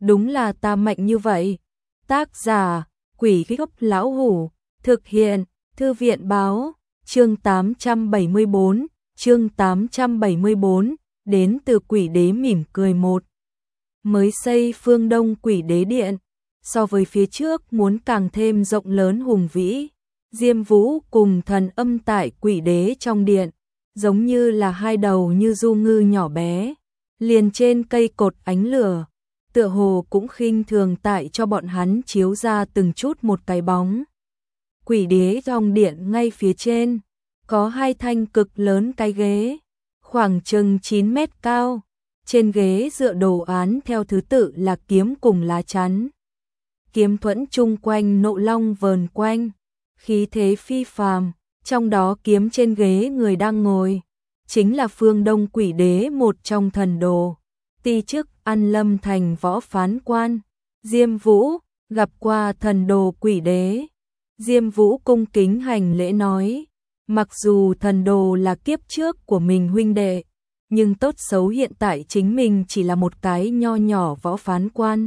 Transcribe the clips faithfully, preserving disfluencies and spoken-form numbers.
đúng là ta mạnh như vậy. Tác giả, Quỷ Gốc Lão Hủ, thực hiện, Thư viện Báo, chương tám trăm bảy mươi bốn, chương tám trăm bảy mươi bốn, đến từ Quỷ Đế mỉm cười một. Mới xây Phương Đông Quỷ Đế Điện, so với phía trước muốn càng thêm rộng lớn hùng vĩ. Diêm Vũ cùng Thần Âm tại Quỷ Đế trong điện, giống như là hai đầu như du ngư nhỏ bé, liền trên cây cột ánh lửa, tựa hồ cũng khinh thường tại cho bọn hắn chiếu ra từng chút một cái bóng. Quỷ Đế trong điện ngay phía trên, có hai thanh cực lớn cái ghế, khoảng chừng chín mét cao, trên ghế dựa đồ án theo thứ tự là kiếm cùng lá chắn. Kiếm thuẫn chung quanh nộ long vờn quanh, khí thế phi phàm, trong đó kiếm trên ghế người đang ngồi, chính là Phương Đông Quỷ Đế một trong thần đồ, ti chức An Lâm thành võ phán quan. Diêm Vũ gặp qua thần đồ Quỷ Đế. Diêm Vũ cung kính hành lễ nói, mặc dù thần đồ là kiếp trước của mình huynh đệ, nhưng tốt xấu hiện tại chính mình chỉ là một cái nho nhỏ võ phán quan,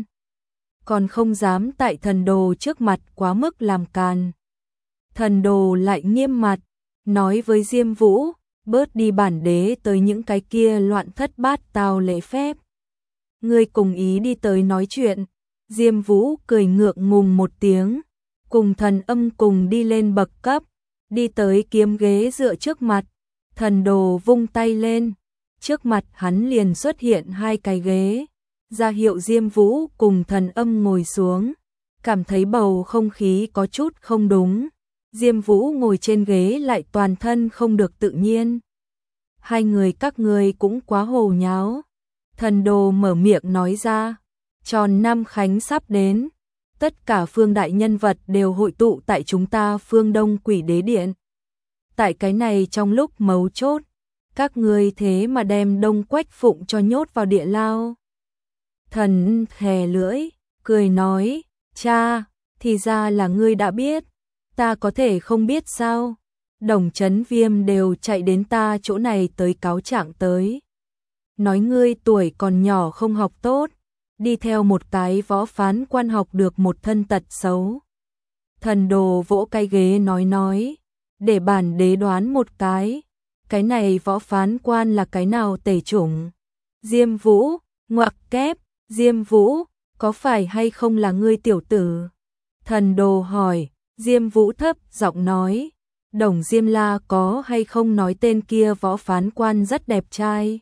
còn không dám tại thần đồ trước mặt quá mức làm càn. Thần đồ lại nghiêm mặt, nói với Diêm Vũ, bớt đi bản đế tới những cái kia loạn thất bát tao lễ phép. Ngươi cùng ý đi tới nói chuyện. Diêm Vũ cười ngượng ngùng một tiếng, cùng Thần Âm cùng đi lên bậc cấp, đi tới kiếm ghế dựa trước mặt. Thần đồ vung tay lên, trước mặt hắn liền xuất hiện hai cái ghế, ra hiệu Diêm Vũ cùng Thần Âm ngồi xuống. Cảm thấy bầu không khí có chút không đúng, Diêm Vũ ngồi trên ghế lại toàn thân không được tự nhiên. Hai người các ngươi cũng quá hồ nháo. Thần đồ mở miệng nói ra, tròn năm khánh sắp đến, tất cả phương đại nhân vật đều hội tụ tại chúng ta Phương Đông Quỷ Đế Điện. Tại cái này trong lúc mấu chốt, các ngươi thế mà đem Đông Quách Phụng cho nhốt vào địa lao. Thần thè lưỡi, cười nói, cha, thì ra là ngươi đã biết, ta có thể không biết sao? Đồng Chấn Viêm đều chạy đến ta chỗ này tới cáo trạng tới. Nói ngươi tuổi còn nhỏ không học tốt, đi theo một cái võ phán quan học được một thân tật xấu. Thần đồ vỗ cái ghế nói nói, để bản đế đoán một cái, cái này võ phán quan là cái nào tể chủng? Diêm Vũ, ngoặc kép, Diêm Vũ, có phải hay không là ngươi tiểu tử? Thần đồ hỏi. Diêm Vũ thấp giọng nói, Đồng Diêm La có hay không nói tên kia võ phán quan rất đẹp trai?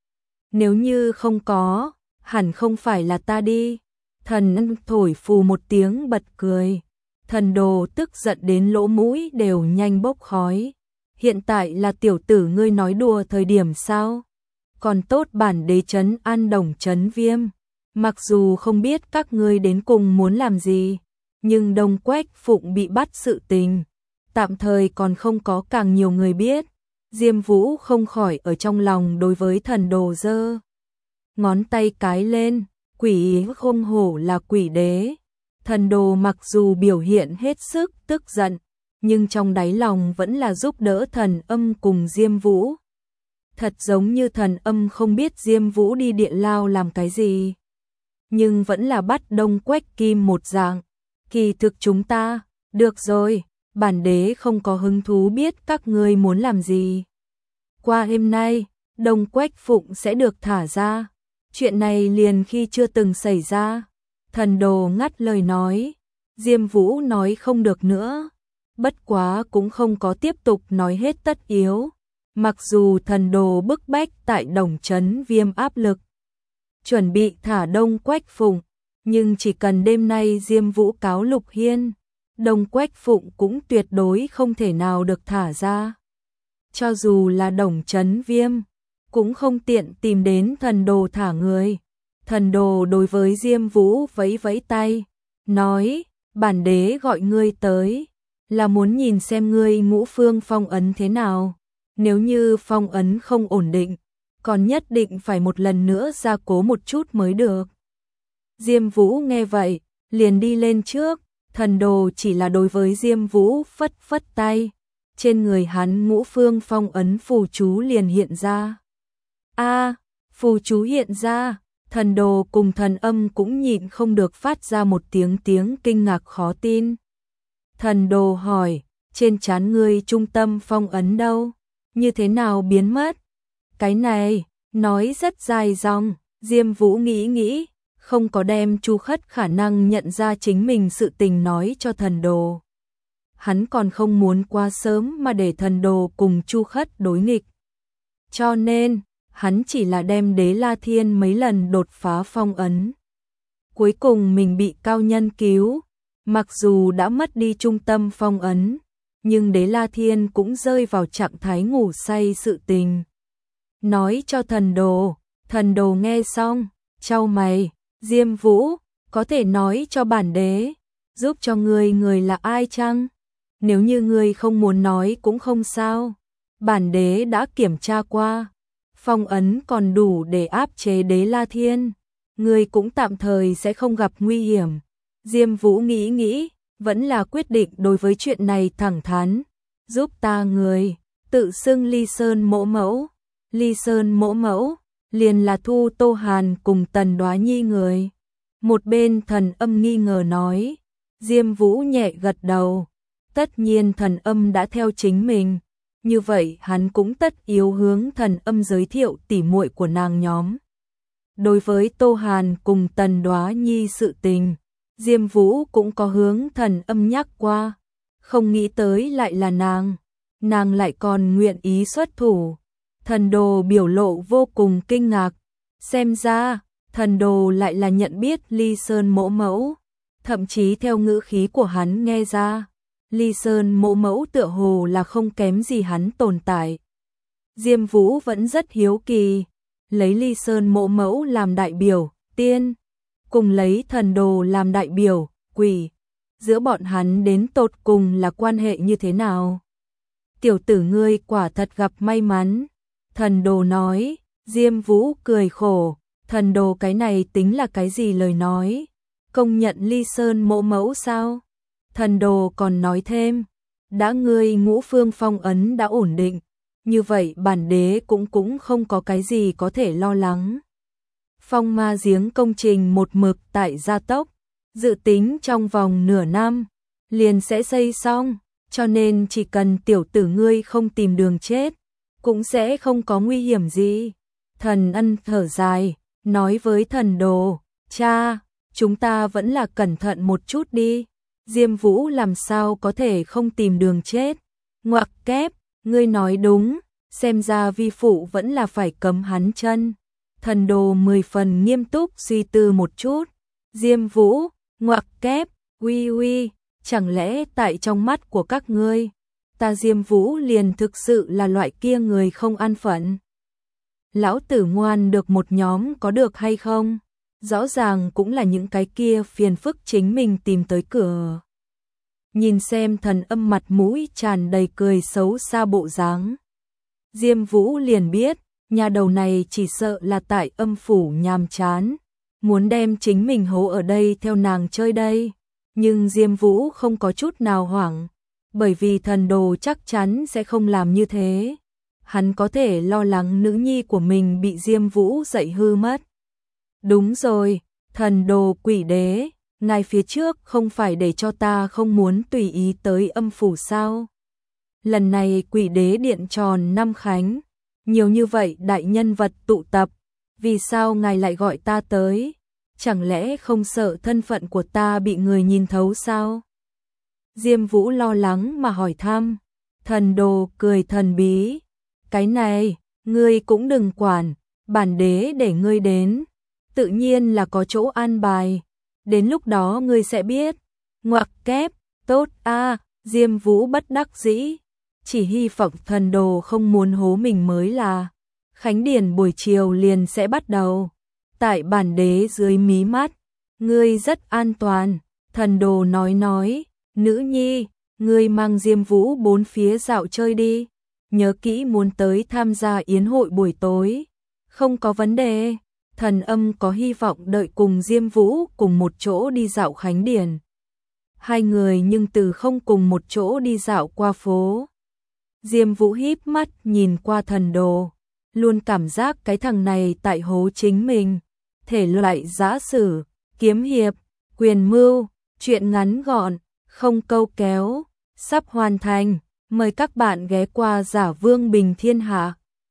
Nếu như không có, hẳn không phải là ta đi. Thần thổi phù một tiếng bật cười. Thần đồ tức giận đến lỗ mũi đều nhanh bốc khói. Hiện tại là tiểu tử ngươi nói đùa thời điểm sao? Còn tốt bản đế trấn an Đồng Chấn Viêm. Mặc dù không biết các ngươi đến cùng muốn làm gì, nhưng Đông Quách Phụng bị bắt sự tình, tạm thời còn không có càng nhiều người biết. Diêm Vũ không khỏi ở trong lòng đối với thần đồ giơ ngón tay cái lên, quỷ không hổ là Quỷ Đế. Thần đồ mặc dù biểu hiện hết sức tức giận, nhưng trong đáy lòng vẫn là giúp đỡ Thần Âm cùng Diêm Vũ. Thật giống như Thần Âm không biết Diêm Vũ đi địa lao làm cái gì, nhưng vẫn là bắt Đông Quách Kim một dạng. Kỳ thực chúng ta, được rồi, bản đế không có hứng thú biết các ngươi muốn làm gì. Qua hôm nay, Đông Quách Phụng sẽ được thả ra. Chuyện này liền khi chưa từng xảy ra. Thần đồ ngắt lời nói. Diêm Vũ nói không được nữa. Bất quá cũng không có tiếp tục nói hết tất yếu. Mặc dù thần đồ bức bách tại Đồng Chấn Viêm áp lực, chuẩn bị thả Đông Quách Phụng, nhưng chỉ cần đêm nay Diêm Vũ cáo Lục Hiên, Đông Quách Phụng cũng tuyệt đối không thể nào được thả ra. Cho dù là Đồng Chấn Viêm, cũng không tiện tìm đến thần đồ thả người. Thần đồ đối với Diêm Vũ vẫy vẫy tay, nói, bản đế gọi ngươi tới, là muốn nhìn xem ngươi ngũ phương phong ấn thế nào. Nếu như phong ấn không ổn định, còn nhất định phải một lần nữa gia cố một chút mới được. Diêm Vũ nghe vậy, liền đi lên trước. Thần đồ chỉ là đối với Diêm Vũ phất phất tay, trên người hắn ngũ phương phong ấn phù chú liền hiện ra. A, phù chú hiện ra, Thần Đồ cùng Thần Âm cũng nhịn không được phát ra một tiếng tiếng kinh ngạc khó tin. Thần Đồ hỏi, trên trán ngươi trung tâm phong ấn đâu? Như thế nào biến mất? Cái này, nói rất dài dòng, Diêm Vũ nghĩ nghĩ, không có đem Chu Khất khả năng nhận ra chính mình sự tình nói cho Thần Đồ. Hắn còn không muốn quá sớm mà để Thần Đồ cùng Chu Khất đối nghịch. Cho nên, hắn chỉ là đem Đế La Thiên mấy lần đột phá phong ấn. Cuối cùng mình bị cao nhân cứu, mặc dù đã mất đi trung tâm phong ấn, nhưng Đế La Thiên cũng rơi vào trạng thái ngủ say sự tình. Nói cho Thần Đồ, Thần Đồ nghe xong, chau mày, Diêm Vũ, có thể nói cho bản đế, giúp cho ngươi người là ai chăng? Nếu như ngươi không muốn nói cũng không sao, bản đế đã kiểm tra qua, phong ấn còn đủ để áp chế Đế La Thiên, ngươi cũng tạm thời sẽ không gặp nguy hiểm. Diêm Vũ nghĩ nghĩ, vẫn là quyết định đối với chuyện này thẳng thắn, giúp ta người, tự xưng Ly Sơn mỗ mẫu. Ly Sơn mỗ mẫu, liền là thu Tô Hàn cùng Tần Đoá Nhi người. Một bên Thần Âm nghi ngờ nói, Diêm Vũ nhẹ gật đầu, tất nhiên Thần Âm đã theo chính mình, như vậy hắn cũng tất yếu hướng Thần Âm giới thiệu tỉ muội của nàng nhóm. Đối với Tô Hàn cùng Tần Đoá Nhi sự tình, Diêm Vũ cũng có hướng Thần Âm nhắc qua, không nghĩ tới lại là nàng, nàng lại còn nguyện ý xuất thủ. Thần Đồ biểu lộ vô cùng kinh ngạc, xem ra, Thần Đồ lại là nhận biết Ly Sơn mỗ mẫu, thậm chí theo ngữ khí của hắn nghe ra, Ly Sơn mỗ mẫu tựa hồ là không kém gì hắn tồn tại. Diêm Vũ vẫn rất hiếu kỳ, lấy Ly Sơn mỗ mẫu làm đại biểu, tiên, cùng lấy Thần Đồ làm đại biểu, quỷ, giữa bọn hắn đến tột cùng là quan hệ như thế nào? Tiểu tử ngươi quả thật gặp may mắn. Thần Đồ nói, Diêm Vũ cười khổ, Thần Đồ cái này tính là cái gì lời nói, công nhận Ly Sơn mỗ mẫu sao? Thần Đồ còn nói thêm, đã ngươi ngũ phương phong ấn đã ổn định, như vậy bản đế cũng cũng không có cái gì có thể lo lắng. Phong ma giếng công trình một mực tại gia tốc, dự tính trong vòng nửa năm, liền sẽ xây xong, cho nên chỉ cần tiểu tử ngươi không tìm đường chết, cũng sẽ không có nguy hiểm gì. Thần Ân thở dài, nói với Thần Đồ, cha, chúng ta vẫn là cẩn thận một chút đi. Diêm Vũ làm sao có thể không tìm đường chết. Ngoặc kép, ngươi nói đúng, xem ra vi phụ vẫn là phải cấm hắn chân. Thần Đồ mười phần nghiêm túc suy tư một chút. Diêm Vũ, ngoặc kép, uy uy, chẳng lẽ tại trong mắt của các ngươi, ta Diêm Vũ liền thực sự là loại kia người không an phận. Lão tử ngoan được một nhóm có được hay không? Rõ ràng cũng là những cái kia phiền phức chính mình tìm tới cửa. Nhìn xem Thần Âm mặt mũi tràn đầy cười xấu xa bộ dáng, Diêm Vũ liền biết, nhà đầu này chỉ sợ là tại âm phủ nhàm chán, muốn đem chính mình hố ở đây theo nàng chơi đây. Nhưng Diêm Vũ không có chút nào hoảng, bởi vì Thần Đồ chắc chắn sẽ không làm như thế. Hắn có thể lo lắng nữ nhi của mình bị Diêm Vũ dạy hư mất. Đúng rồi, Thần Đồ quỷ đế, ngài phía trước không phải để cho ta không muốn tùy ý tới âm phủ sao? Lần này quỷ đế điện tròn năm khánh, nhiều như vậy đại nhân vật tụ tập, vì sao ngài lại gọi ta tới? Chẳng lẽ không sợ thân phận của ta bị người nhìn thấu sao? Diêm Vũ lo lắng mà hỏi thăm. Thần Đồ cười thần bí, cái này, ngươi cũng đừng quản, bản đế để ngươi đến, tự nhiên là có chỗ an bài, đến lúc đó ngươi sẽ biết. Ngoặc kép, tốt a. Diêm Vũ bất đắc dĩ, chỉ hy vọng Thần Đồ không muốn hố mình mới là. Khánh điển buổi chiều liền sẽ bắt đầu, tại bản đế dưới mí mắt, ngươi rất an toàn. Thần Đồ nói nói, nữ nhi, ngươi mang Diêm Vũ bốn phía dạo chơi đi, nhớ kỹ muốn tới tham gia yến hội buổi tối. Không có vấn đề. Thần Âm có hy vọng đợi cùng Diêm Vũ cùng một chỗ đi dạo Khánh điển. Hai người nhưng từ không cùng một chỗ đi dạo qua phố. Diêm Vũ híp mắt nhìn qua Thần Đồ, luôn cảm giác cái thằng này tại hố chính mình. thể loại giã sử, kiếm hiệp, quyền mưu, truyện ngắn gọn, không câu kéo, sắp hoàn thành. Mời các bạn ghé qua Giả Vương Bình Thiên Hạ.